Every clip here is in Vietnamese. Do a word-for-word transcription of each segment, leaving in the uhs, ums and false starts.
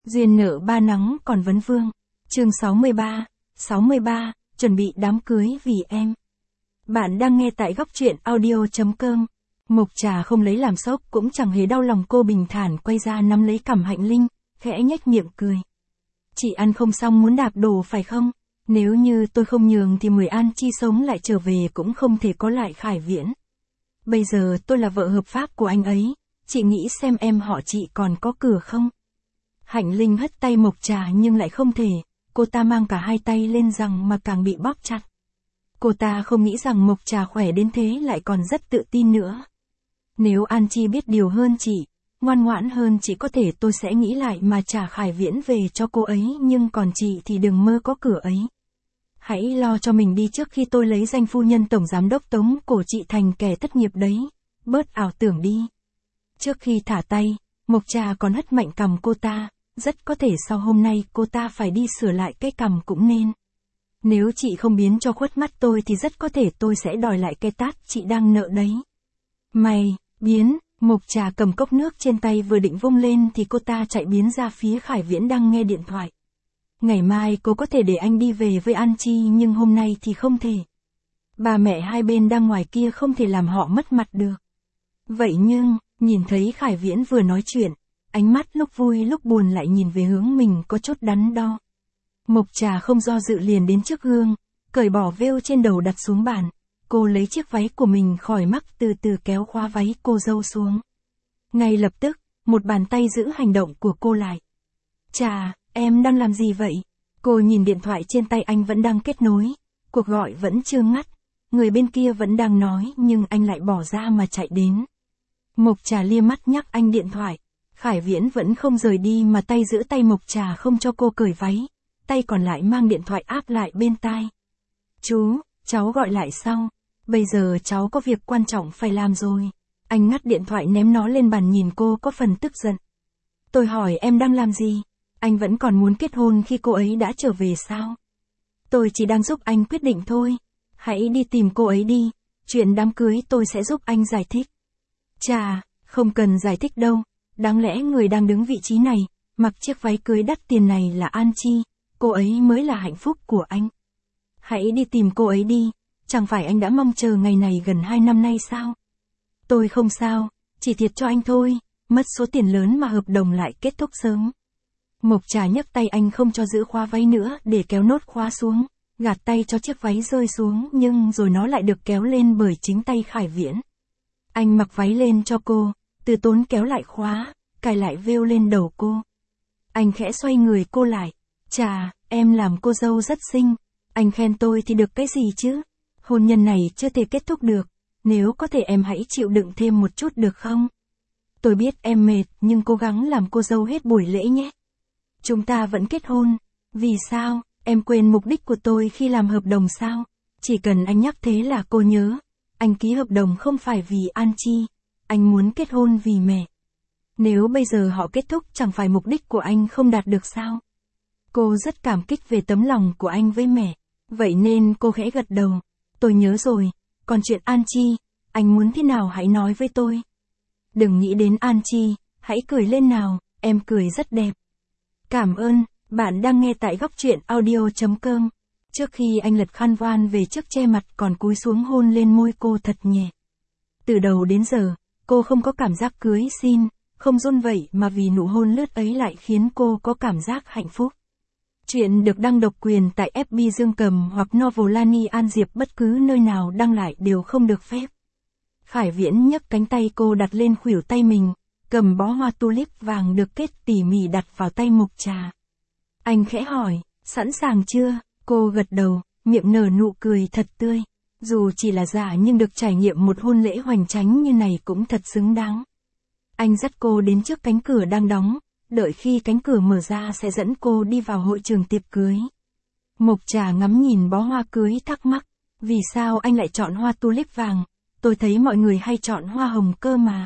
Duyên nợ ba nắng còn vấn vương. Chương sáu mươi ba, sáu mươi ba, chuẩn bị đám cưới vì em. Bạn đang nghe tại góc truyện audio chấm com. Mộc Trà không lấy làm sốc cũng chẳng hề đau lòng, cô bình thản quay ra nắm lấy cằm Hạnh Linh, khẽ nhếch miệng cười. Chị ăn không xong muốn đạp đổ phải không? Nếu như tôi không nhường thì mười An Chi sống lại trở về cũng không thể có lại Khải Viễn. Bây giờ tôi là vợ hợp pháp của anh ấy, chị nghĩ xem em họ chị còn có cửa không? Hạnh Linh hất tay Mộc Trà nhưng lại không thể, cô ta mang cả hai tay lên rằng mà càng bị bóp chặt. Cô ta không nghĩ rằng Mộc Trà khỏe đến thế lại còn rất tự tin nữa. Nếu An Chi biết điều hơn chị, ngoan ngoãn hơn chị có thể tôi sẽ nghĩ lại mà trả Khải Viễn về cho cô ấy, nhưng còn chị thì đừng mơ có cửa ấy. Hãy lo cho mình đi trước khi tôi lấy danh phu nhân tổng giám đốc tống cổ chị thành kẻ thất nghiệp đấy, bớt ảo tưởng đi. Trước khi thả tay, Mộc Trà còn hất mạnh cằm cô ta, rất có thể sau hôm nay cô ta phải đi sửa lại cái cằm cũng nên. Nếu chị không biến cho khuất mắt tôi thì rất có thể tôi sẽ đòi lại cái tát chị đang nợ đấy. Mày, biến, Mộc Trà cầm cốc nước trên tay vừa định vung lên thì cô ta chạy biến ra phía Khải Viễn đang nghe điện thoại. Ngày mai cô có thể để anh đi về với An Chi nhưng hôm nay thì không thể. Bà mẹ hai bên đang ngoài kia không thể làm họ mất mặt được. Vậy nhưng, nhìn thấy Khải Viễn vừa nói chuyện, ánh mắt lúc vui lúc buồn lại nhìn về hướng mình có chút đắn đo. Mộc Trà không do dự liền đến trước gương, cởi bỏ vêu trên đầu đặt xuống bàn. Cô lấy chiếc váy của mình khỏi mắc từ từ kéo khóa váy cô dâu xuống. Ngay lập tức, một bàn tay giữ hành động của cô lại. Trà, em đang làm gì vậy? Cô nhìn điện thoại trên tay anh vẫn đang kết nối, cuộc gọi vẫn chưa ngắt, người bên kia vẫn đang nói nhưng anh lại bỏ ra mà chạy đến. Mộc Trà lia mắt nhắc anh điện thoại, Khải Viễn vẫn không rời đi mà tay giữ tay Mộc Trà không cho cô cởi váy, tay còn lại mang điện thoại áp lại bên tai. Chú, cháu gọi lại sau, bây giờ cháu có việc quan trọng phải làm rồi. Anh ngắt điện thoại ném nó lên bàn nhìn cô có phần tức giận. Tôi hỏi em đang làm gì? Anh vẫn còn muốn kết hôn khi cô ấy đã trở về sao? Tôi chỉ đang giúp anh quyết định thôi. Hãy đi tìm cô ấy đi, chuyện đám cưới tôi sẽ giúp anh giải thích. Chà, không cần giải thích đâu, đáng lẽ người đang đứng vị trí này, mặc chiếc váy cưới đắt tiền này là An Chi, cô ấy mới là hạnh phúc của anh. Hãy đi tìm cô ấy đi, chẳng phải anh đã mong chờ ngày này gần hai năm nay sao? Tôi không sao, chỉ thiệt cho anh thôi, mất số tiền lớn mà hợp đồng lại kết thúc sớm. Mộc Trà nhấc tay anh không cho giữ khóa váy nữa để kéo nốt khóa xuống, gạt tay cho chiếc váy rơi xuống nhưng rồi nó lại được kéo lên bởi chính tay Khải Viễn. Anh mặc váy lên cho cô, từ tốn kéo lại khóa, cài lại vêu lên đầu cô. Anh khẽ xoay người cô lại. Chà, em làm cô dâu rất xinh, anh khen tôi thì được cái gì chứ? Hôn nhân này chưa thể kết thúc được, nếu có thể em hãy chịu đựng thêm một chút được không? Tôi biết em mệt nhưng cố gắng làm cô dâu hết buổi lễ nhé. Chúng ta vẫn kết hôn. Vì sao, em quên mục đích của tôi khi làm hợp đồng sao? Chỉ cần anh nhắc thế là cô nhớ. Anh ký hợp đồng không phải vì An Chi, anh muốn kết hôn vì mẹ. Nếu bây giờ họ kết thúc chẳng phải mục đích của anh không đạt được sao? Cô rất cảm kích về tấm lòng của anh với mẹ. Vậy nên cô khẽ gật đầu. Tôi nhớ rồi, còn chuyện An Chi, anh muốn thế nào hãy nói với tôi. Đừng nghĩ đến An Chi, hãy cười lên nào, em cười rất đẹp. Cảm ơn, bạn đang nghe tại góc truyện audio chấm com. Trước khi anh lật khăn voan về trước che mặt còn cúi xuống hôn lên môi cô thật nhẹ. Từ đầu đến giờ, cô không có cảm giác cưới xin, không run vậy mà vì nụ hôn lướt ấy lại khiến cô có cảm giác hạnh phúc. Chuyện được đăng độc quyền tại ép bê Dương Cầm hoặc Novolani An Diệp, bất cứ nơi nào đăng lại đều không được phép. Khải Viễn nhấc cánh tay cô đặt lên khuỷu tay mình, cầm bó hoa tulip vàng được kết tỉ mỉ đặt vào tay Mộc Trà. Anh khẽ hỏi, sẵn sàng chưa? Cô gật đầu, miệng nở nụ cười thật tươi. Dù chỉ là giả nhưng được trải nghiệm một hôn lễ hoành tráng như này cũng thật xứng đáng. Anh dắt cô đến trước cánh cửa đang đóng, đợi khi cánh cửa mở ra sẽ dẫn cô đi vào hội trường tiệc cưới. Mộc Trà ngắm nhìn bó hoa cưới thắc mắc, vì sao anh lại chọn hoa tulip vàng? Tôi thấy mọi người hay chọn hoa hồng cơ mà.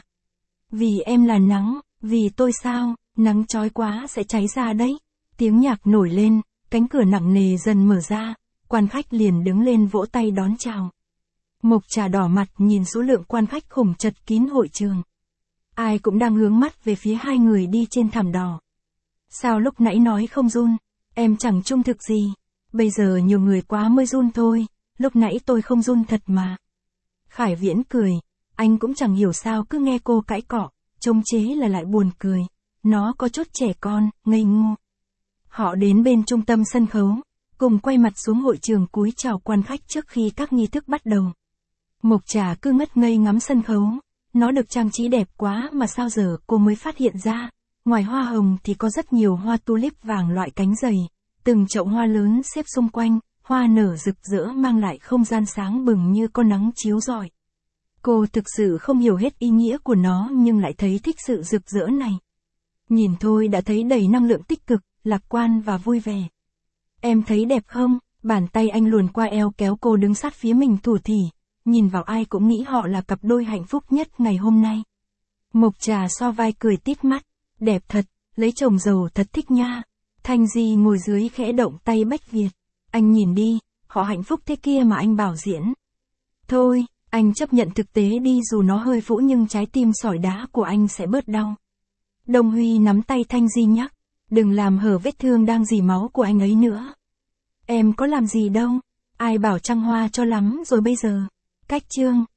Vì em là nắng, vì tôi sao, nắng chói quá sẽ cháy ra đấy. Tiếng nhạc nổi lên, cánh cửa nặng nề dần mở ra, quan khách liền đứng lên vỗ tay đón chào. Mộc Trà đỏ mặt nhìn số lượng quan khách khủng chật kín hội trường. Ai cũng đang hướng mắt về phía hai người đi trên thảm đỏ. Sao lúc nãy nói không run? Em chẳng trung thực gì. Bây giờ nhiều người quá mới run thôi, lúc nãy tôi không run thật mà. Khải Viễn cười, anh cũng chẳng hiểu sao cứ nghe cô cãi cọ, trông chế là lại buồn cười. Nó có chút trẻ con, ngây ngô. Họ đến bên trung tâm sân khấu, cùng quay mặt xuống hội trường cúi chào quan khách trước khi các nghi thức bắt đầu. Mộc Trà cứ ngất ngây ngắm sân khấu, nó được trang trí đẹp quá mà sao giờ cô mới phát hiện ra, ngoài hoa hồng thì có rất nhiều hoa tulip vàng loại cánh dày, từng chậu hoa lớn xếp xung quanh, hoa nở rực rỡ mang lại không gian sáng bừng như có nắng chiếu rọi. Cô thực sự không hiểu hết ý nghĩa của nó nhưng lại thấy thích sự rực rỡ này. Nhìn thôi đã thấy đầy năng lượng tích cực, lạc quan và vui vẻ. Em thấy đẹp không? Bàn tay anh luồn qua eo kéo cô đứng sát phía mình thủ thỉ. Nhìn vào ai cũng nghĩ họ là cặp đôi hạnh phúc nhất ngày hôm nay. Mộc Trà so vai cười tít mắt. Đẹp thật, lấy chồng giàu thật thích nha. Thanh Di ngồi dưới khẽ động tay Bách Việt. Anh nhìn đi, họ hạnh phúc thế kia mà anh bảo diễn. Thôi, anh chấp nhận thực tế đi dù nó hơi phũ nhưng trái tim sỏi đá của anh sẽ bớt đau. Đồng Huy nắm tay Thanh Di nhắc. Đừng làm hở vết thương đang rỉ máu của anh ấy nữa. Em có làm gì đâu. Ai bảo trăng hoa cho lắm rồi bây giờ. Cách chương.